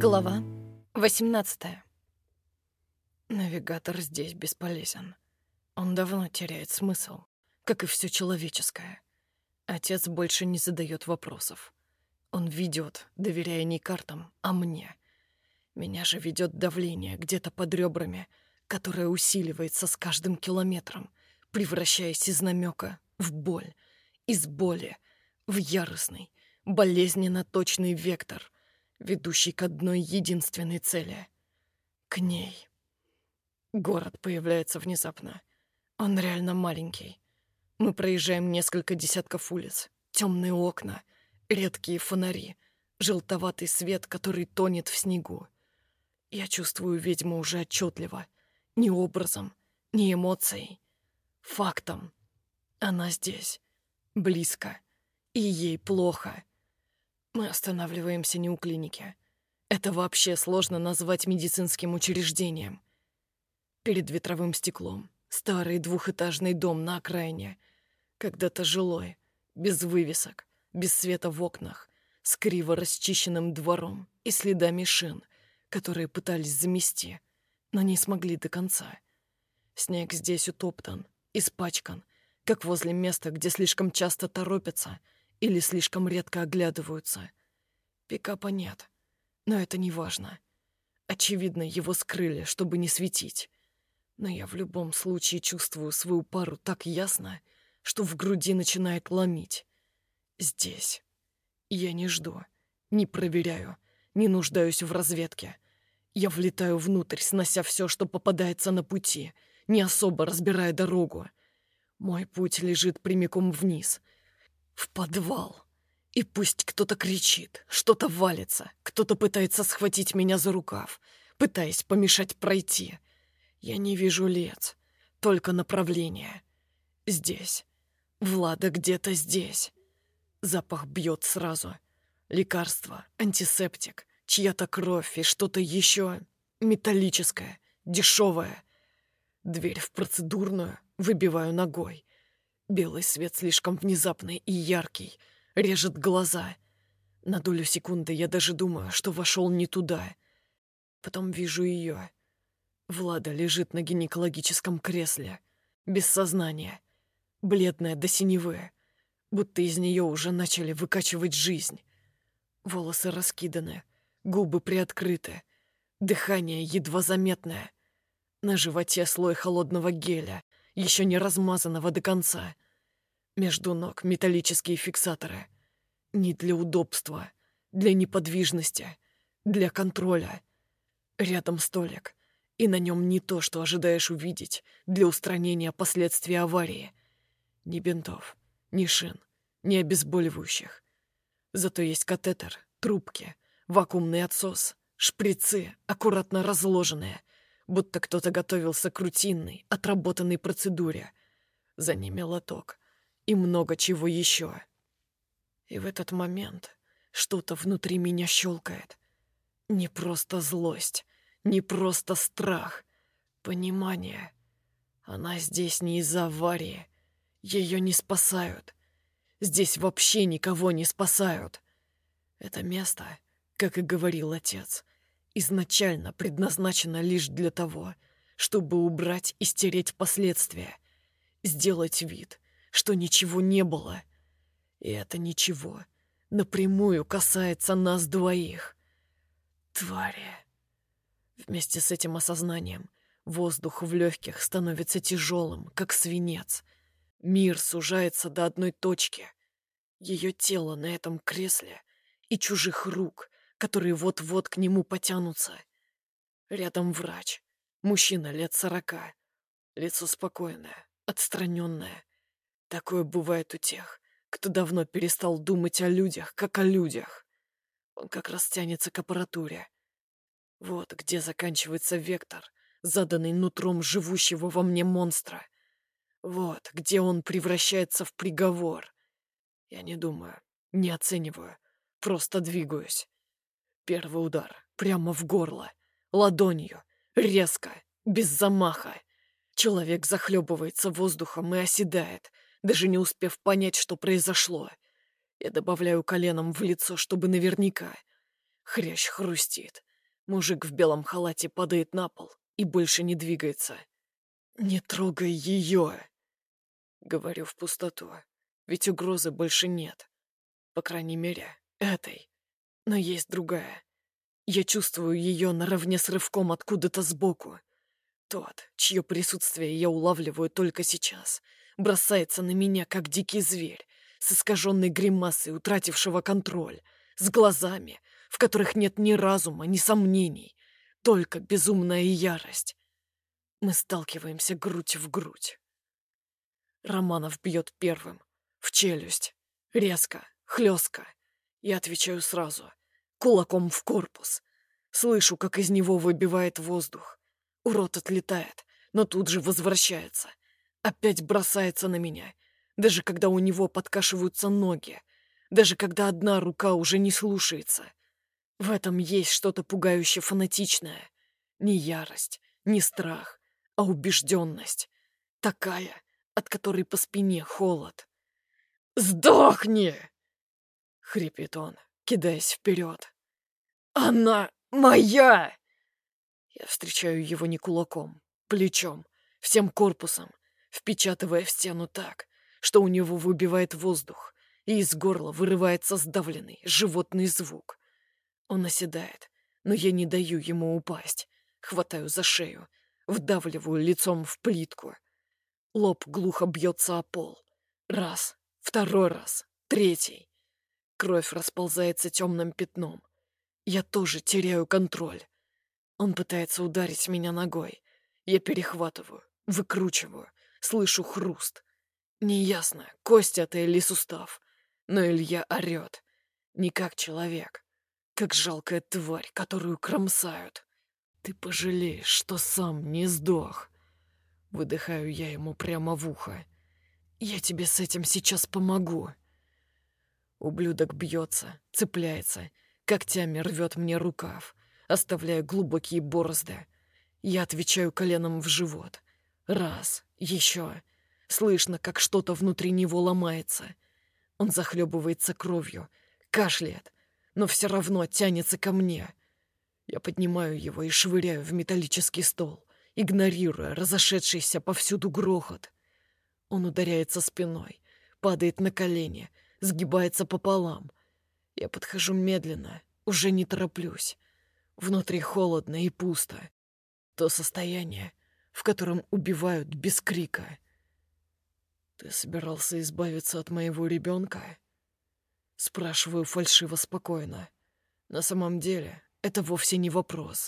Глава 18. Навигатор здесь бесполезен. Он давно теряет смысл, как и все человеческое. Отец больше не задает вопросов. Он ведет, доверяя не картам, а мне. Меня же ведет давление где-то под ребрами, которое усиливается с каждым километром, превращаясь из намека в боль, из боли в яростный, болезненно точный вектор, ведущий к одной единственной цели — к ней. Город появляется внезапно. Он реально маленький. Мы проезжаем несколько десятков улиц, темные окна, редкие фонари, желтоватый свет, который тонет в снегу. Я чувствую ведьму уже отчетливо, ни образом, ни эмоцией, фактом. Она здесь, близко, и ей плохо. Мы останавливаемся не у клиники. Это вообще сложно назвать медицинским учреждением. Перед ветровым стеклом старый двухэтажный дом на окраине. Когда-то жилой, без вывесок, без света в окнах, с криво расчищенным двором и следами шин, которые пытались замести, но не смогли до конца. Снег здесь утоптан, испачкан, как возле места, где слишком часто торопятся или слишком редко оглядываются. Пикапа нет, но это не важно. Очевидно, его скрыли, чтобы не светить. Но я в любом случае чувствую свою пару так ясно, что в груди начинает ломить. Здесь. Я не жду, не проверяю, не нуждаюсь в разведке. Я влетаю внутрь, снося все, что попадается на пути, не особо разбирая дорогу. Мой путь лежит прямиком вниз, в подвал. И пусть кто-то кричит, что-то валится, кто-то пытается схватить меня за рукав, пытаясь помешать пройти. Я не вижу лиц, только направление. Здесь. Влада где-то здесь. Запах бьет сразу. Лекарство, антисептик, чья-то кровь и что-то еще металлическое, дешевое. Дверь в процедурную выбиваю ногой. Белый свет слишком внезапный и яркий, режет глаза. На долю секунды я даже думаю, что вошел не туда. Потом вижу ее. Влада лежит на гинекологическом кресле, без сознания, бледная до синевы, будто из нее уже начали выкачивать жизнь. Волосы раскиданы, губы приоткрыты, дыхание едва заметное. На животе слой холодного геля, еще не размазанного до конца. Между ног металлические фиксаторы. Не для удобства, для неподвижности, для контроля. Рядом столик, и на нем не то, что ожидаешь увидеть для устранения последствий аварии. Ни бинтов, ни шин, ни обезболивающих. Зато есть катетер, трубки, вакуумный отсос, шприцы, аккуратно разложенные, будто кто-то готовился к рутинной, отработанной процедуре. За ними лоток и много чего еще. И в этот момент что-то внутри меня щелкает. Не просто злость, не просто страх, понимание. Она здесь не из-за аварии. Ее не спасают. Здесь вообще никого не спасают. Это место, как и говорил отец, изначально предназначено лишь для того, чтобы убрать и стереть последствия, сделать вид, что ничего не было. И это ничего напрямую касается нас двоих. Твари. Вместе с этим осознанием воздух в легких становится тяжелым, как свинец. Мир сужается до одной точки. Ее тело на этом кресле и чужих рук, которые вот-вот к нему потянутся. Рядом врач, мужчина лет 40, лицо спокойное, отстраненное. Такое бывает у тех, кто давно перестал думать о людях, как о людях. Он как раз тянется к аппаратуре. Вот где заканчивается вектор, заданный нутром живущего во мне монстра. Вот где он превращается в приговор. Я не думаю, не оцениваю, просто двигаюсь. Первый удар прямо в горло, ладонью, резко, без замаха. Человек захлебывается воздухом и оседает, даже не успев понять, что произошло. Я добавляю коленом в лицо, чтобы наверняка. Хрящ хрустит. Мужик в белом халате падает на пол и больше не двигается. «Не трогай ее!» Говорю в пустоту, ведь угрозы больше нет. По крайней мере, этой. Но есть другая. Я чувствую ее наравне с рывком откуда-то сбоку. Тот, чье присутствие я улавливаю только сейчас, бросается на меня, как дикий зверь, с искаженной гримасой, утратившего контроль, с глазами, в которых нет ни разума, ни сомнений, только безумная ярость. Мы сталкиваемся грудь в грудь. Романов бьет первым, в челюсть, резко, хлестко. Я отвечаю сразу, кулаком в корпус. Слышу, как из него выбивает воздух. Урод отлетает, но тут же возвращается. Опять бросается на меня, даже когда у него подкашиваются ноги, даже когда одна рука уже не слушается. В этом есть что-то пугающе фанатичное. Не ярость, не страх, а убежденность. Такая, от которой по спине холод. «Сдохни!» — хрипит он, кидаясь вперед. «Она моя!» Я встречаю его не кулаком, плечом, всем корпусом, впечатывая в стену так, что у него выбивает воздух, и из горла вырывается сдавленный животный звук. Он оседает, но я не даю ему упасть. Хватаю за шею, вдавливаю лицом в плитку. Лоб глухо бьется о пол. Раз, второй раз, третий. Кровь расползается темным пятном. Я тоже теряю контроль. Он пытается ударить меня ногой. Я перехватываю, выкручиваю, слышу хруст. Неясно, кость это или сустав. Но Илья орёт. Не как человек, как жалкая тварь, которую кромсают. Ты пожалеешь, что сам не сдох. Выдыхаю я ему прямо в ухо. Я тебе с этим сейчас помогу. Ублюдок бьется, цепляется, когтями рвет мне рукав, оставляя глубокие борозды. Я отвечаю коленом в живот. Раз, еще. Слышно, как что-то внутри него ломается. Он захлебывается кровью, кашляет, но все равно тянется ко мне. Я поднимаю его и швыряю в металлический стол, игнорируя разошедшийся повсюду грохот. Он ударяется спиной, падает на колени, сгибается пополам. Я подхожу медленно, уже не тороплюсь. Внутри холодно и пусто. То состояние, в котором убивают без крика. «Ты собирался избавиться от моего ребенка?» Спрашиваю фальшиво спокойно. На самом деле, это вовсе не вопрос.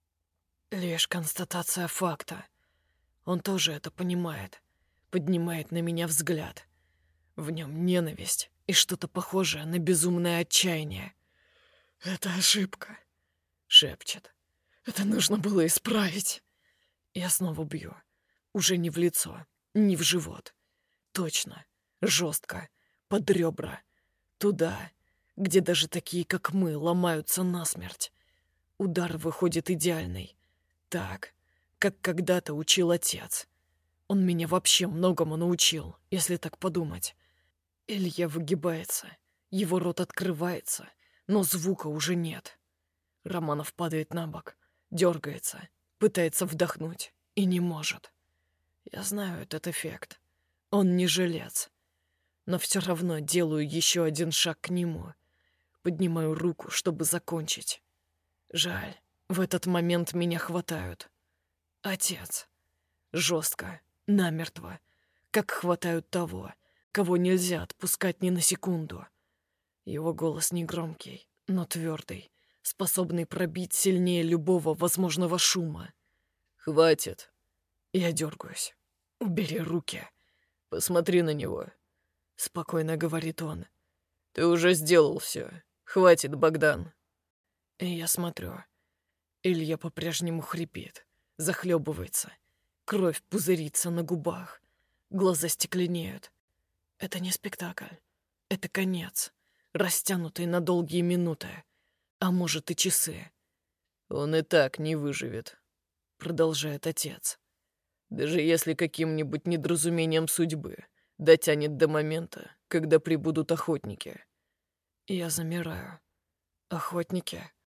Лишь констатация факта. Он тоже это понимает. Поднимает на меня взгляд. В нем ненависть и что-то похожее на безумное отчаяние. «Это ошибка», — шепчет. «Это нужно было исправить». Я снова бью. Уже не в лицо, не в живот. Точно, жестко, под ребра. Туда, где даже такие, как мы, ломаются насмерть. Удар выходит идеальный. Так, как когда-то учил отец. Он меня вообще многому научил, если так подумать. Илья выгибается, его рот открывается, но звука уже нет. Романов падает на бок, дергается, пытается вдохнуть и не может. Я знаю этот эффект. Он не жилец. Но все равно делаю еще один шаг к нему. Поднимаю руку, чтобы закончить. Жаль, в этот момент меня хватают. Отец. Жестко, намертво, как хватают того, кого нельзя отпускать ни на секунду. Его голос негромкий, но твердый, способный пробить сильнее любого возможного шума. «Хватит!» Я дергаюсь. «Убери руки. Посмотри на него», — спокойно говорит он. «Ты уже сделал все. Хватит, Богдан». И я смотрю. Илья по-прежнему хрипит, захлебывается. Кровь пузырится на губах. Глаза стекленеют. Это не спектакль. Это конец, растянутый на долгие минуты, а может и часы. «Он и так не выживет», — продолжает отец. «Даже если каким-нибудь недоразумением судьбы дотянет до момента, когда прибудут охотники». Я замираю. Охотники?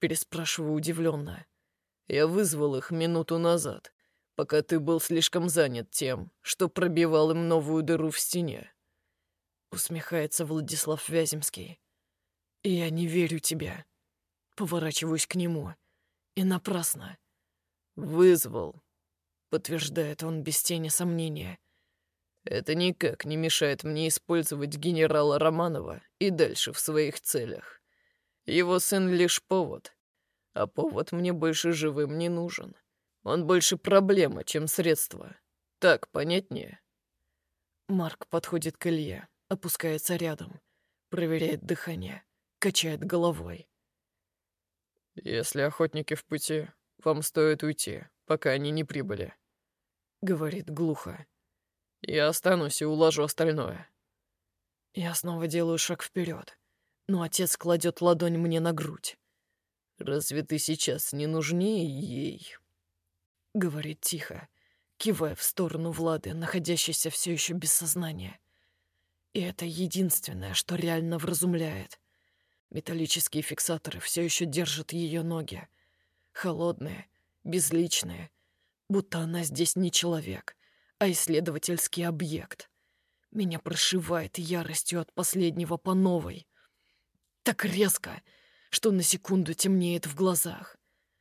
Переспрашиваю удивленно. Я вызвал их минуту назад, пока ты был слишком занят тем, что пробивал им новую дыру в стене. Усмехается Владислав Вяземский. Я не верю тебе. Поворачиваюсь к нему. И напрасно. Вызвал, подтверждает он без тени сомнения. Это никак не мешает мне использовать генерала Романова и дальше в своих целях. Его сын лишь повод, а повод мне больше живым не нужен. Он больше проблема, чем средство. Так понятнее? Марк подходит к Илье, опускается рядом, проверяет дыхание, качает головой. «Если охотники в пути, вам стоит уйти, пока они не прибыли», — говорит глухо. «Я останусь и уложу остальное». Я снова делаю шаг вперед, но отец кладет ладонь мне на грудь. «Разве ты сейчас не нужнее ей?» — говорит тихо, кивая в сторону Влады, находящейся все еще без сознания. И это единственное, что реально вразумляет. Металлические фиксаторы все еще держат ее ноги. Холодные, безличные, будто она здесь не человек, а исследовательский объект. Меня прошивает яростью от последнего по новой. Так резко, что на секунду темнеет в глазах.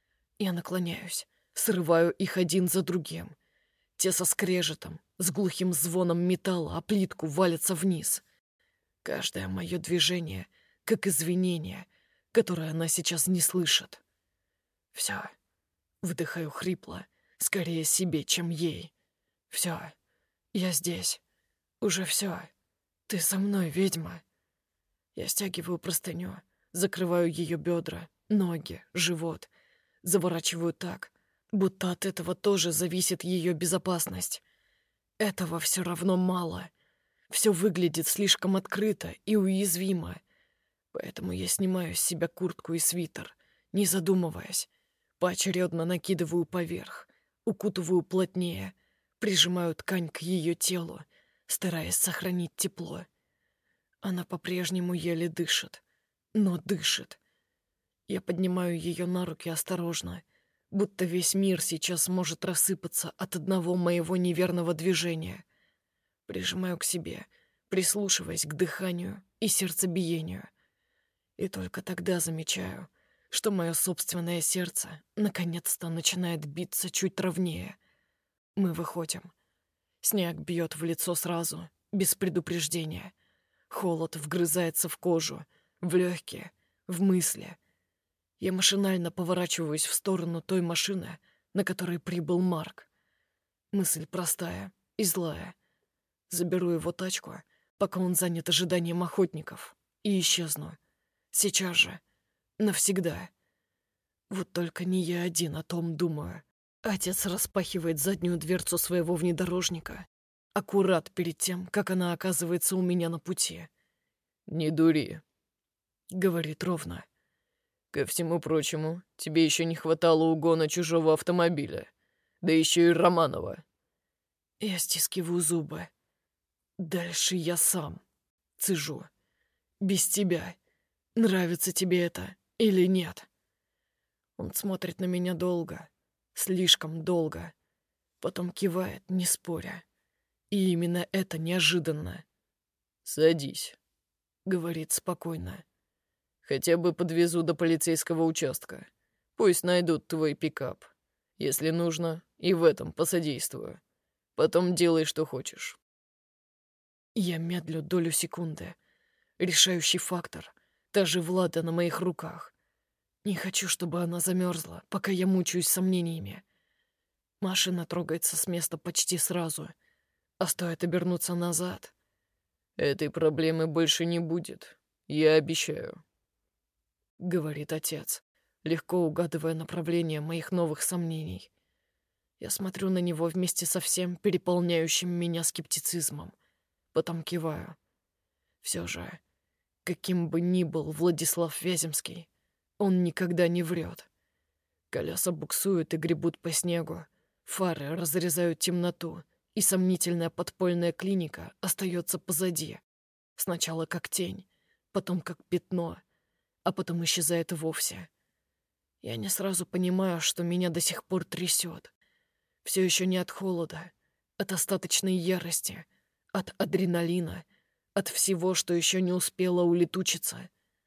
Я наклоняюсь, срываю их один за другим. Те со скрежетом, с глухим звоном металла о плитку валятся вниз. Каждое мое движение — как извинение, которое она сейчас не слышит. Все. Вдыхаю хрипло, скорее себе, чем ей. Все. Я здесь. Уже все. Ты со мной, ведьма. Я стягиваю простыню, закрываю ее бедра, ноги, живот. Заворачиваю так, будто от этого тоже зависит ее безопасность. Этого все равно мало. Все выглядит слишком открыто и уязвимо. Поэтому я снимаю с себя куртку и свитер, не задумываясь. Поочередно накидываю поверх, укутываю плотнее, прижимаю ткань к ее телу, стараясь сохранить тепло. Она по-прежнему еле дышит, но дышит. Я поднимаю ее на руки осторожно, будто весь мир сейчас может рассыпаться от одного моего неверного движения. Прижимаю к себе, прислушиваясь к дыханию и сердцебиению. И только тогда замечаю, что мое собственное сердце наконец-то начинает биться чуть ровнее. Мы выходим. Снег бьет в лицо сразу, без предупреждения. Холод вгрызается в кожу, в легкие, в мысли. Я машинально поворачиваюсь в сторону той машины, на которой прибыл Марк. Мысль простая и злая. Заберу его тачку, пока он занят ожиданием охотников, и исчезну. Сейчас же. Навсегда. Вот только не я один о том думаю. Отец распахивает заднюю дверцу своего внедорожника, аккурат перед тем, как она оказывается у меня на пути. «Не дури», — говорит ровно. «Ко всему прочему, тебе еще не хватало угона чужого автомобиля, да еще и Романова». Я стискиваю зубы. «Дальше я сам. Цежу. Без тебя. Нравится тебе это или нет?» Он смотрит на меня долго, слишком долго, потом кивает, не споря. И именно это неожиданно. «Садись», — говорит спокойно. «Хотя бы подвезу до полицейского участка. Пусть найдут твой пикап. Если нужно, и в этом посодействую. Потом делай, что хочешь». Я медлю долю секунды. Решающий фактор. Та же Влада на моих руках. Не хочу, чтобы она замерзла, пока я мучаюсь сомнениями. Машина трогается с места почти сразу. А стоит обернуться назад. «Этой проблемы больше не будет. Я обещаю», — говорит отец, легко угадывая направление моих новых сомнений. Я смотрю на него вместе со всем переполняющим меня скептицизмом. Потом киваю. Все же, каким бы ни был Владислав Вяземский, он никогда не врет. Колеса буксуют и гребут по снегу, фары разрезают темноту, и сомнительная подпольная клиника остается позади. Сначала как тень, потом как пятно, а потом исчезает вовсе. Я не сразу понимаю, что меня до сих пор трясет. Все еще не от холода, от остаточной ярости, от адреналина, от всего, что еще не успело улетучиться.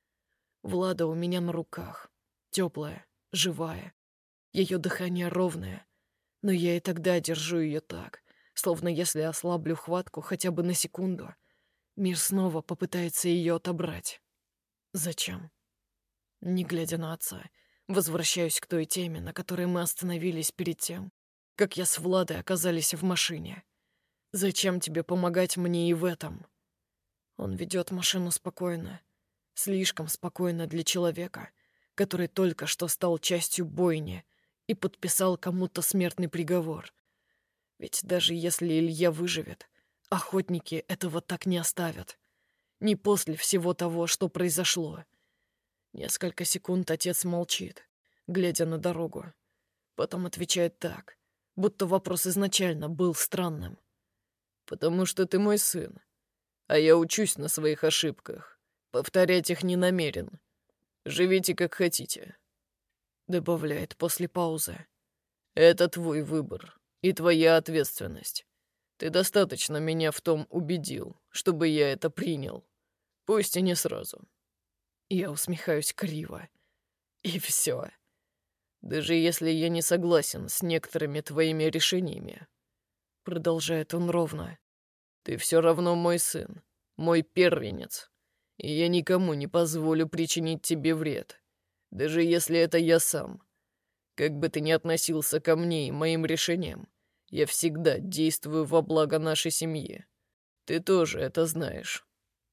Влада у меня на руках, теплая, живая. Ее дыхание ровное, но я и тогда держу ее так, словно если ослаблю хватку хотя бы на секунду, мир снова попытается ее отобрать. Зачем? Не глядя на отца, возвращаюсь к той теме, на которой мы остановились перед тем, как я с Владой оказались в машине. Зачем тебе помогать мне и в этом? Он ведет машину спокойно, слишком спокойно для человека, который только что стал частью бойни и подписал кому-то смертный приговор. Ведь даже если Илья выживет, охотники этого так не оставят. Не после всего того, что произошло. Несколько секунд отец молчит, глядя на дорогу. Потом отвечает так, будто вопрос изначально был странным. «Потому что ты мой сын, а я учусь на своих ошибках. Повторять их не намерен. Живите как хотите», — добавляет после паузы. «Это твой выбор и твоя ответственность. Ты достаточно меня в том убедил, чтобы я это принял. Пусть и не сразу». Я усмехаюсь криво. И все. Даже если я не согласен с некоторыми твоими решениями, продолжает он ровно, ты все равно мой сын, мой первенец, и я никому не позволю причинить тебе вред, даже если это я сам. Как бы ты ни относился ко мне и моим решениям, я всегда действую во благо нашей семьи. Ты тоже это знаешь.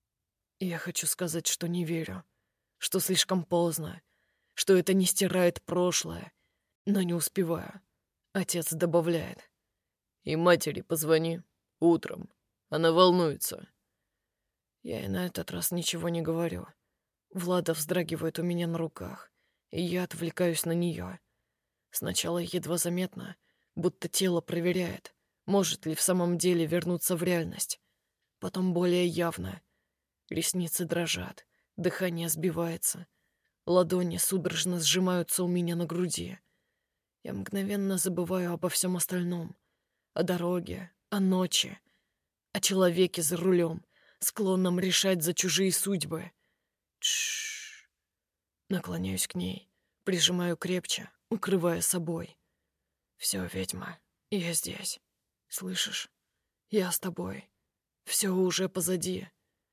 Я хочу сказать, что не верю, что слишком поздно, что это не стирает прошлое, но не успеваю. Отец добавляет. И матери позвони утром. Она волнуется. Я и на этот раз ничего не говорю. Влада вздрагивает у меня на руках, и я отвлекаюсь на нее. Сначала едва заметно, будто тело проверяет, может ли в самом деле вернуться в реальность. Потом более явно. Ресницы дрожат, дыхание сбивается. Ладони судорожно сжимаются у меня на груди. Я мгновенно забываю обо всем остальном. О дороге, о ночи, о человеке за рулем, склонном решать за чужие судьбы. Тш. Наклоняюсь к ней, прижимаю крепче, укрывая собой. Все, ведьма, я здесь. Слышишь? Я с тобой. Все уже позади.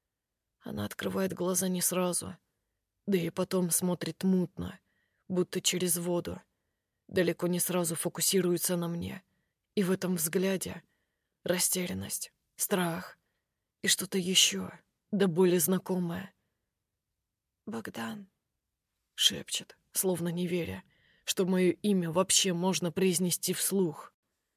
Она открывает глаза не сразу, да и потом смотрит мутно, будто через воду. Далеко не сразу фокусируется на мне. И в этом взгляде растерянность, страх и что-то еще, да более знакомое. «Богдан», — шепчет, словно не веря, что мое имя вообще можно произнести вслух.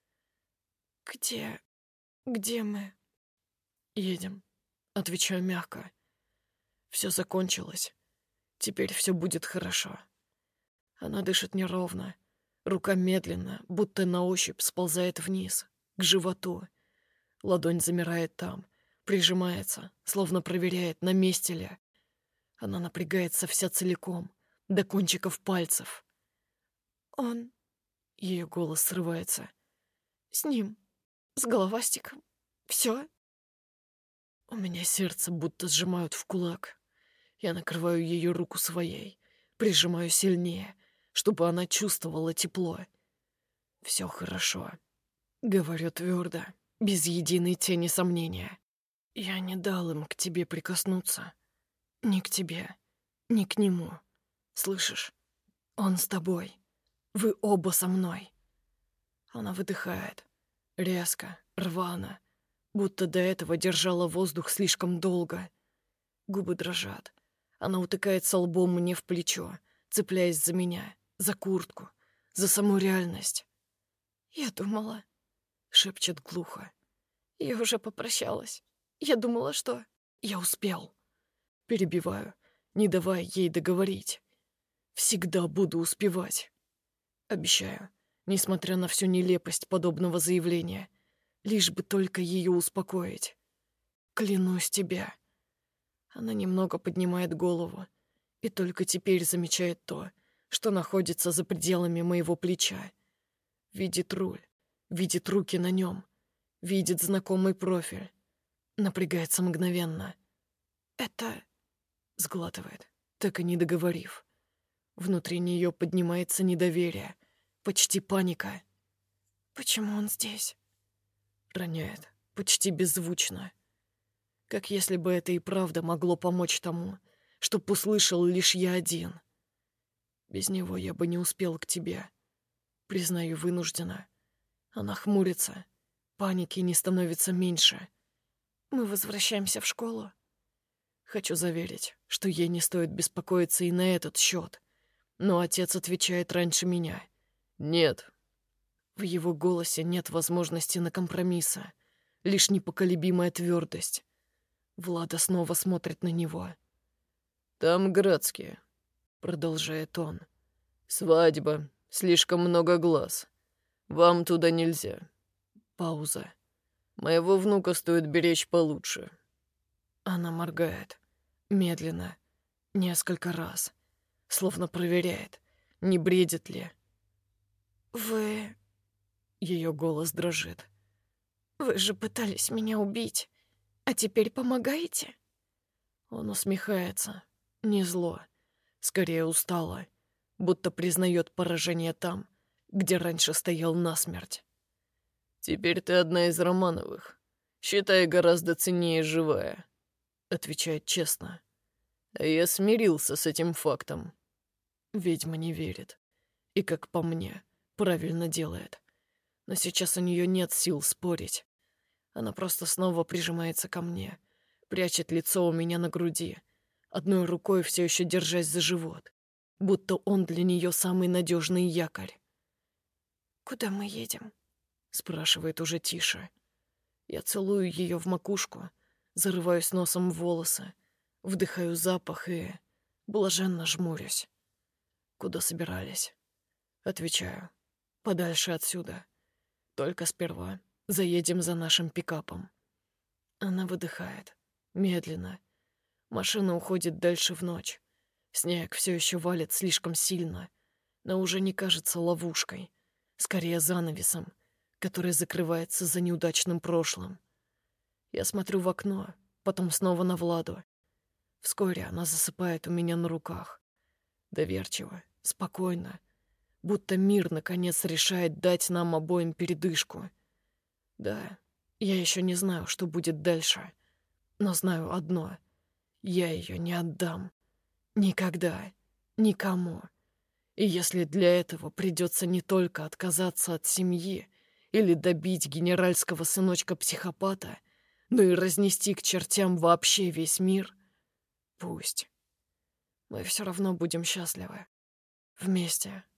«Где мы?» «Едем», — отвечаю мягко. Все закончилось. Теперь все будет хорошо. Она дышит неровно. Рука медленно, будто на ощупь, сползает вниз, к животу. Ладонь замирает там, прижимается, словно проверяет, на месте ли. Она напрягается вся целиком, до кончиков пальцев. «Он...» — ее голос срывается. «С ним, с головастиком. Все?» У меня сердце будто сжимают в кулак. Я накрываю ее руку своей, прижимаю сильнее, чтобы она чувствовала тепло. «Все хорошо», — говорю твердо, без единой тени сомнения. «Я не дал им к тебе прикоснуться. Ни к тебе, ни к нему. Слышишь? Он с тобой. Вы оба со мной». Она выдыхает. Резко, рвано, будто до этого держала воздух слишком долго. Губы дрожат. Она утыкается лбом мне в плечо, цепляясь за меня, за куртку, за саму реальность. «Я думала», — шепчет глухо. «Я уже попрощалась. Я думала, что...» «Я успел». Перебиваю, не давая ей договорить. «Всегда буду успевать». Обещаю, несмотря на всю нелепость подобного заявления, лишь бы только ее успокоить. «Клянусь тебе». Она немного поднимает голову и только теперь замечает то, что находится за пределами моего плеча. Видит руль, видит руки на нем, видит знакомый профиль. Напрягается мгновенно. «Это...» — сглатывает, так и не договорив. Внутри нее поднимается недоверие, почти паника. «Почему он здесь?» — роняет, почти беззвучно. Как если бы это и правда могло помочь тому, чтоб услышал лишь я один. Без него я бы не успел к тебе. Признаю, вынуждена. Она хмурится. Паники не становится меньше. Мы возвращаемся в школу. Хочу заверить, что ей не стоит беспокоиться и на этот счет. Но отец отвечает раньше меня. «Нет». В его голосе нет возможности на компромиссы, лишь непоколебимая твердость. Влада снова смотрит на него. «Там Градские», — продолжает он. «Свадьба, слишком много глаз. Вам туда нельзя». Пауза. «Моего внука стоит беречь получше». Она моргает. Медленно. Несколько раз. Словно проверяет, не бредит ли. «Вы...» Ее голос дрожит. «Вы же пытались меня убить, а теперь помогаете?» Он усмехается. Не зло. Скорее устало. Будто признает поражение там, где раньше стоял насмерть. «Теперь ты одна из Романовых. Считай, гораздо ценнее живая», — отвечает честно. А я смирился с этим фактом. Ведьма не верит. И, как по мне, правильно делает. Но сейчас у нее нет сил спорить. Она просто снова прижимается ко мне, прячет лицо у меня на груди, одной рукой все еще держась за живот, будто он для нее самый надежный якорь. «Куда мы едем?» — спрашивает уже тише. Я целую ее в макушку, зарываюсь носом в волосы, вдыхаю запах и блаженно жмурюсь. «Куда собирались?» Отвечаю. «Подальше отсюда. Только сперва заедем за нашим пикапом». Она выдыхает. Медленно. Машина уходит дальше в ночь. Снег все еще валит слишком сильно, но уже не кажется ловушкой. Скорее занавесом, который закрывается за неудачным прошлым. Я смотрю в окно, потом снова на Владу. Вскоре она засыпает у меня на руках. Доверчиво, спокойно, будто мир наконец решает дать нам обоим передышку. Да, я еще не знаю, что будет дальше, но знаю одно — я ее не отдам. Никогда, никому. И если для этого придется не только отказаться от семьи или добить генеральского сыночка-психопата, но и разнести к чертям вообще весь мир, пусть. Мы все равно будем счастливы. Вместе.